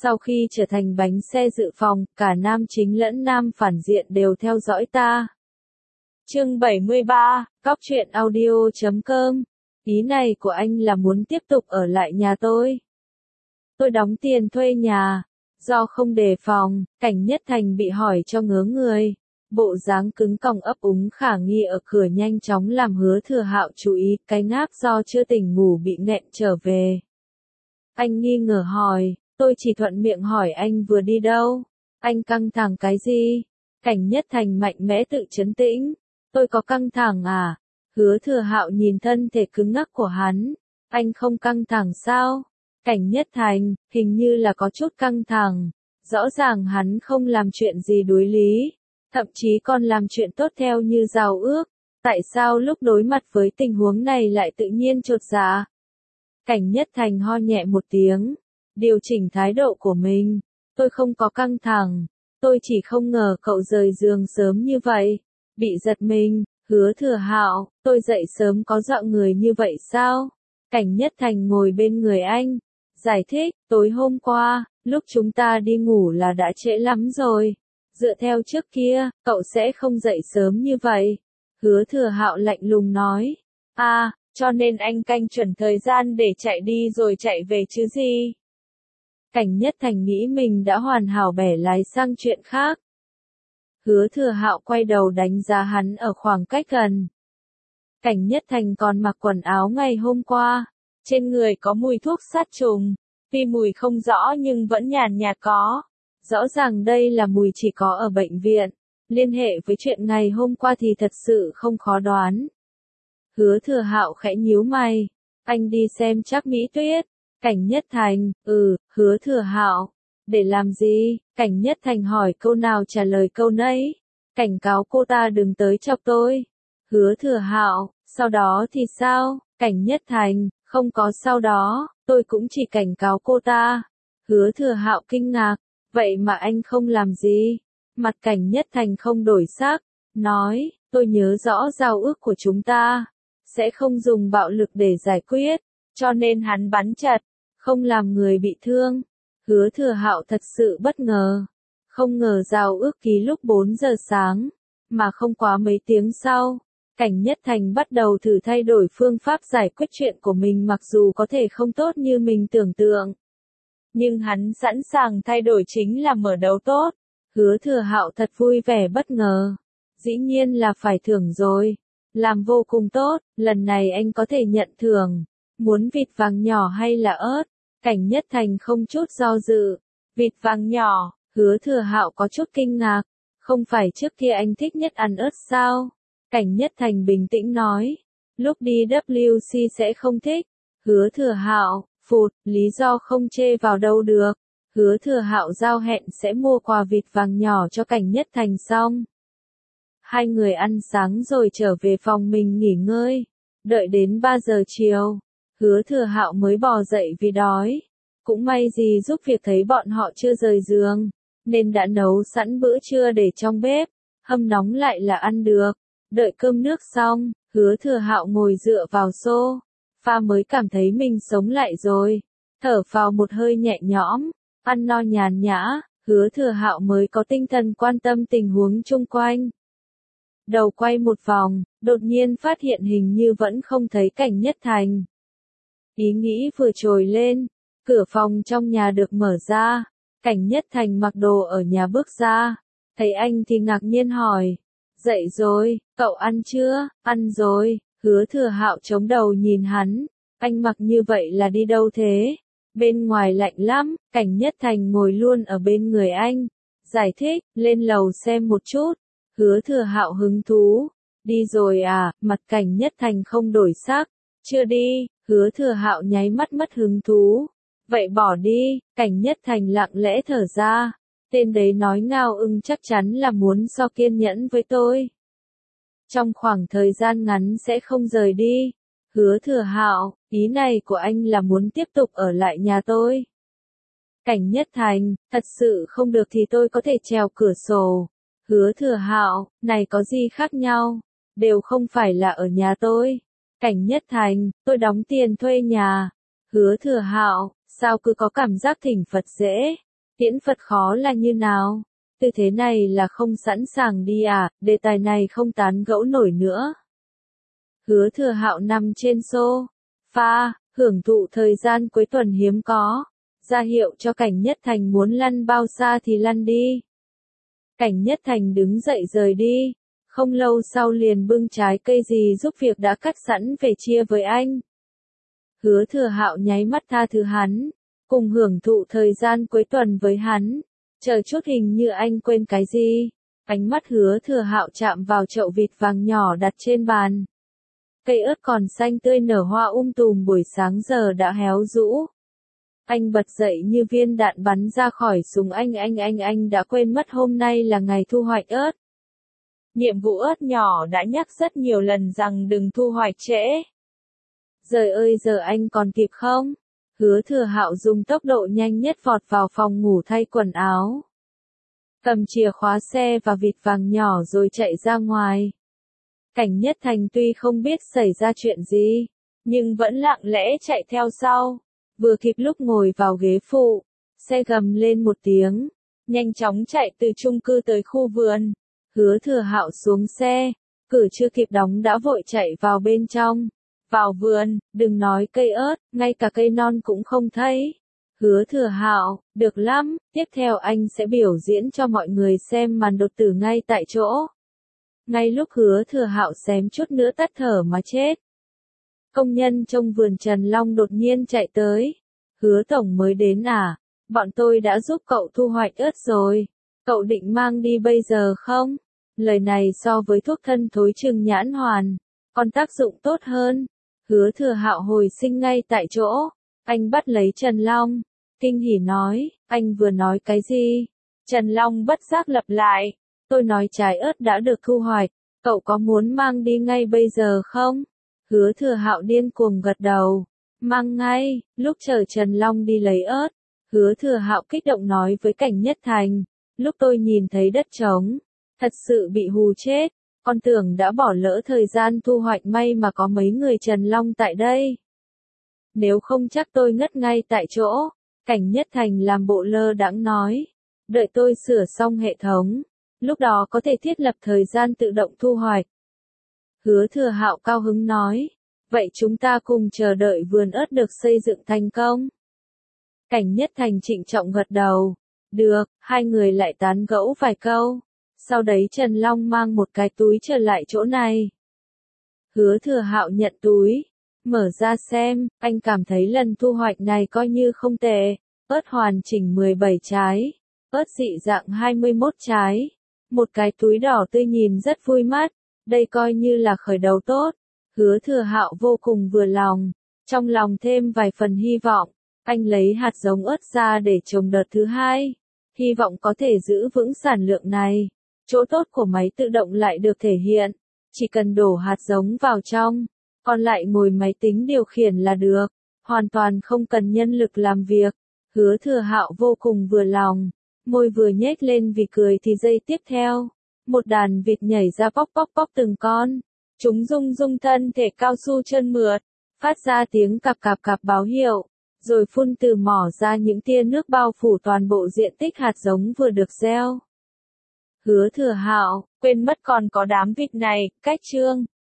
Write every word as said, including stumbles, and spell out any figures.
Sau khi trở thành bánh xe dự phòng, cả nam chính lẫn nam phản diện đều theo dõi ta. Chương bảy mươi ba, Cóc truyện audio chấm com. Ý này của anh là muốn tiếp tục ở lại nhà tôi. Tôi đóng tiền thuê nhà. Do không đề phòng, Cảnh Nhất Thành bị hỏi cho ngớ người. Bộ dáng cứng còng ấp úng khả nghi ở cửa nhanh chóng làm Hứa Thừa Hạo chú ý, cái ngáp do chưa tỉnh ngủ bị nghẹn trở về. Anh nghi ngờ hỏi, tôi chỉ thuận miệng hỏi anh vừa đi đâu? Anh căng thẳng cái gì? Cảnh Nhất Thành mạnh mẽ tự trấn tĩnh. Tôi có căng thẳng à? Hứa Thừa Hạo nhìn thân thể cứng ngắc của hắn. Anh không căng thẳng sao? Cảnh Nhất Thành, hình như là có chút căng thẳng. Rõ ràng hắn không làm chuyện gì đối lý. Thậm chí còn làm chuyện tốt theo như giao ước. Tại sao lúc đối mặt với tình huống này lại tự nhiên chột dạ? Cảnh Nhất Thành ho nhẹ một tiếng. Điều chỉnh thái độ của mình. Tôi không có căng thẳng. Tôi chỉ không ngờ cậu rời giường sớm như vậy. Bị giật mình. Hứa Thừa Hạo, tôi dậy sớm có dọa người như vậy sao? Cảnh Nhất Thành ngồi bên người anh. Giải thích, tối hôm qua, lúc chúng ta đi ngủ là đã trễ lắm rồi. Dựa theo trước kia, cậu sẽ không dậy sớm như vậy. Hứa Thừa Hạo lạnh lùng nói. À, cho nên anh canh chuẩn thời gian để chạy đi rồi chạy về chứ gì? Cảnh Nhất Thành nghĩ mình đã hoàn hảo bẻ lái sang chuyện khác. Hứa Thừa Hạo quay đầu đánh giá hắn ở khoảng cách gần. Cảnh Nhất Thành còn mặc quần áo ngày hôm qua. Trên người có mùi thuốc sát trùng. Tuy mùi không rõ nhưng vẫn nhàn nhạt có. Rõ ràng đây là mùi chỉ có ở bệnh viện. Liên hệ với chuyện ngày hôm qua thì thật sự không khó đoán. Hứa Thừa Hạo khẽ nhíu mày. Anh đi xem Trác Mỹ Tuyết. Cảnh Nhất Thành, ừ, Hứa Thừa Hạo. Để làm gì? Cảnh Nhất Thành hỏi câu nào trả lời câu nấy. Cảnh cáo cô ta đừng tới chọc tôi. Hứa Thừa Hạo, sau đó thì sao? Cảnh Nhất Thành, không có sau đó, tôi cũng chỉ cảnh cáo cô ta. Hứa Thừa Hạo kinh ngạc, vậy mà anh không làm gì? Mặt Cảnh Nhất Thành không đổi sắc, nói, tôi nhớ rõ giao ước của chúng ta, sẽ không dùng bạo lực để giải quyết, cho nên hắn bắn chật, không làm người bị thương. Hứa Thừa Hạo thật sự bất ngờ, không ngờ giao ước ký lúc bốn giờ sáng, mà không quá mấy tiếng sau. Cảnh Nhất Thành bắt đầu thử thay đổi phương pháp giải quyết chuyện của mình mặc dù có thể không tốt như mình tưởng tượng. Nhưng hắn sẵn sàng thay đổi chính là mở đầu tốt. Hứa Thừa Hạo thật vui vẻ bất ngờ. Dĩ nhiên là phải thưởng rồi. Làm vô cùng tốt, lần này anh có thể nhận thưởng. Muốn vịt vàng nhỏ hay là ớt? Cảnh Nhất Thành không chút do dự. Vịt vàng nhỏ, Hứa Thừa Hạo có chút kinh ngạc. Không phải trước kia anh thích nhất ăn ớt sao? Cảnh Nhất Thành bình tĩnh nói, lúc đi W C sẽ không thích. Hứa Thừa Hạo, phụt, lý do không chê vào đâu được. Hứa Thừa Hạo giao hẹn sẽ mua quà vịt vàng nhỏ cho Cảnh Nhất Thành xong. Hai người ăn sáng rồi trở về phòng mình nghỉ ngơi. Đợi đến ba giờ chiều, Hứa Thừa Hạo mới bò dậy vì đói. Cũng may gì giúp việc thấy bọn họ chưa rời giường, nên đã nấu sẵn bữa trưa để trong bếp, hâm nóng lại là ăn được. Đợi cơm nước xong, Hứa Thừa Hạo ngồi dựa vào xô, pha mới cảm thấy mình sống lại rồi, thở phào một hơi nhẹ nhõm, ăn no nhàn nhã, Hứa Thừa Hạo mới có tinh thần quan tâm tình huống chung quanh. Đầu quay một vòng, đột nhiên phát hiện hình như vẫn không thấy Cảnh Nhất Thành. Ý nghĩ vừa trồi lên, cửa phòng trong nhà được mở ra, Cảnh Nhất Thành mặc đồ ở nhà bước ra, thấy anh thì ngạc nhiên hỏi. Dậy rồi, cậu ăn chưa? Ăn rồi. Hứa Thừa Hạo chống đầu nhìn hắn. Anh mặc như vậy là đi đâu thế? Bên ngoài lạnh lắm. Cảnh Nhất Thành ngồi luôn ở bên người anh. Giải thích, lên lầu xem một chút. Hứa Thừa Hạo hứng thú. Đi rồi à? Mặt Cảnh Nhất Thành không đổi sắc. Chưa đi. Hứa Thừa Hạo nháy mắt mất hứng thú. Vậy bỏ đi. Cảnh Nhất Thành lặng lẽ thở ra. Tên đấy nói ngao ưng chắc chắn là muốn so kiên nhẫn với tôi. Trong khoảng thời gian ngắn sẽ không rời đi. Hứa Thừa Hạo, ý này của anh là muốn tiếp tục ở lại nhà tôi. Cảnh Nhất Thành, thật sự không được thì tôi có thể trèo cửa sổ. Hứa Thừa Hạo, này có gì khác nhau, đều không phải là ở nhà tôi. Cảnh Nhất Thành, tôi đóng tiền thuê nhà. Hứa Thừa Hạo, sao cứ có cảm giác thỉnh Phật dễ. Tiễn Phật khó là như nào? Tư thế này là không sẵn sàng đi à, đề tài này không tán gẫu nổi nữa. Hứa Thừa Hạo nằm trên sofa, hưởng thụ thời gian cuối tuần hiếm có, ra hiệu cho Cảnh Nhất Thành muốn lăn bao xa thì lăn đi. Cảnh Nhất Thành đứng dậy rời đi, không lâu sau liền bưng trái cây gì giúp việc đã cắt sẵn về chia với anh. Hứa Thừa Hạo nháy mắt tha thứ hắn, cùng hưởng thụ thời gian cuối tuần với hắn. Chờ chút, hình như anh quên cái gì. Ánh mắt Hứa Thừa Hạo chạm vào chậu vịt vàng nhỏ đặt trên bàn. Cây ớt còn xanh tươi nở hoa um tùm, buổi sáng giờ đã héo rũ. Anh bật dậy như viên đạn bắn ra khỏi súng, anh anh anh anh đã quên mất hôm nay là ngày thu hoạch ớt. Nhiệm vụ ớt nhỏ đã nhắc rất nhiều lần rằng đừng thu hoạch trễ. Giời ơi, giờ anh còn kịp không? Hứa Thừa Hạo dùng tốc độ nhanh nhất vọt vào phòng ngủ thay quần áo. Cầm chìa khóa xe và vịt vàng nhỏ rồi chạy ra ngoài. Cảnh Nhất Thành tuy không biết xảy ra chuyện gì, nhưng vẫn lặng lẽ chạy theo sau. Vừa kịp lúc ngồi vào ghế phụ, xe gầm lên một tiếng, nhanh chóng chạy từ chung cư tới khu vườn. Hứa Thừa Hạo xuống xe, cửa chưa kịp đóng đã vội chạy vào bên trong. Vào vườn, đừng nói cây ớt, ngay cả cây non cũng không thấy. Hứa Thừa Hạo, được lắm, tiếp theo anh sẽ biểu diễn cho mọi người xem màn đột tử ngay tại chỗ. Ngay lúc Hứa Thừa Hạo xém chút nữa tắt thở mà chết, công nhân trong vườn Trần Long đột nhiên chạy tới. Hứa tổng mới đến à? Bọn tôi đã giúp cậu thu hoạch ớt rồi. Cậu định mang đi bây giờ không? Lời này so với thuốc thân thối trừng nhãn hoàn, còn tác dụng tốt hơn. Hứa Thừa Hạo hồi sinh ngay tại chỗ. Anh bắt lấy Trần Long, kinh hỉ nói, anh vừa nói cái gì? Trần Long bất giác lặp lại, tôi nói trái ớt đã được thu hoạch, cậu có muốn mang đi ngay bây giờ không? Hứa Thừa Hạo điên cuồng gật đầu, mang ngay. Lúc chờ Trần Long đi lấy ớt, Hứa Thừa Hạo kích động nói với Cảnh Nhất Thành, lúc tôi nhìn thấy đất trống, thật sự bị hù chết, con tưởng đã bỏ lỡ thời gian thu hoạch, may mà có mấy người Trần Long tại đây. Nếu không chắc tôi ngất ngay tại chỗ. Cảnh Nhất Thành làm bộ lơ đãng nói, đợi tôi sửa xong hệ thống, lúc đó có thể thiết lập thời gian tự động thu hoạch. Hứa Thừa Hạo cao hứng nói, vậy chúng ta cùng chờ đợi vườn ớt được xây dựng thành công. Cảnh Nhất Thành trịnh trọng gật đầu, được. Hai người lại tán gẫu vài câu. Sau đấy Trần Long mang một cái túi trở lại chỗ này. Hứa Thừa Hạo nhận túi, mở ra xem, anh cảm thấy lần thu hoạch này coi như không tệ. Ớt hoàn chỉnh mười bảy trái, ớt dị dạng hai mươi mốt trái, một cái túi đỏ tươi nhìn rất vui mắt, đây coi như là khởi đầu tốt. Hứa Thừa Hạo vô cùng vừa lòng, trong lòng thêm vài phần hy vọng. Anh lấy hạt giống ớt ra để trồng đợt thứ hai, hy vọng có thể giữ vững sản lượng này. Chỗ tốt của máy tự động lại được thể hiện, chỉ cần đổ hạt giống vào trong, còn lại ngồi máy tính điều khiển là được, hoàn toàn không cần nhân lực làm việc. Hứa Thừa Hạo vô cùng vừa lòng, môi vừa nhếch lên vì cười thì giây tiếp theo, một đàn vịt nhảy ra bóc bóc bóc từng con, chúng rung rung thân thể cao su chân mượt, phát ra tiếng cạp cạp cạp báo hiệu, rồi phun từ mỏ ra những tia nước bao phủ toàn bộ diện tích hạt giống vừa được gieo. Hứa Thừa Hạo, quên mất còn có đám vịt này, cách chương.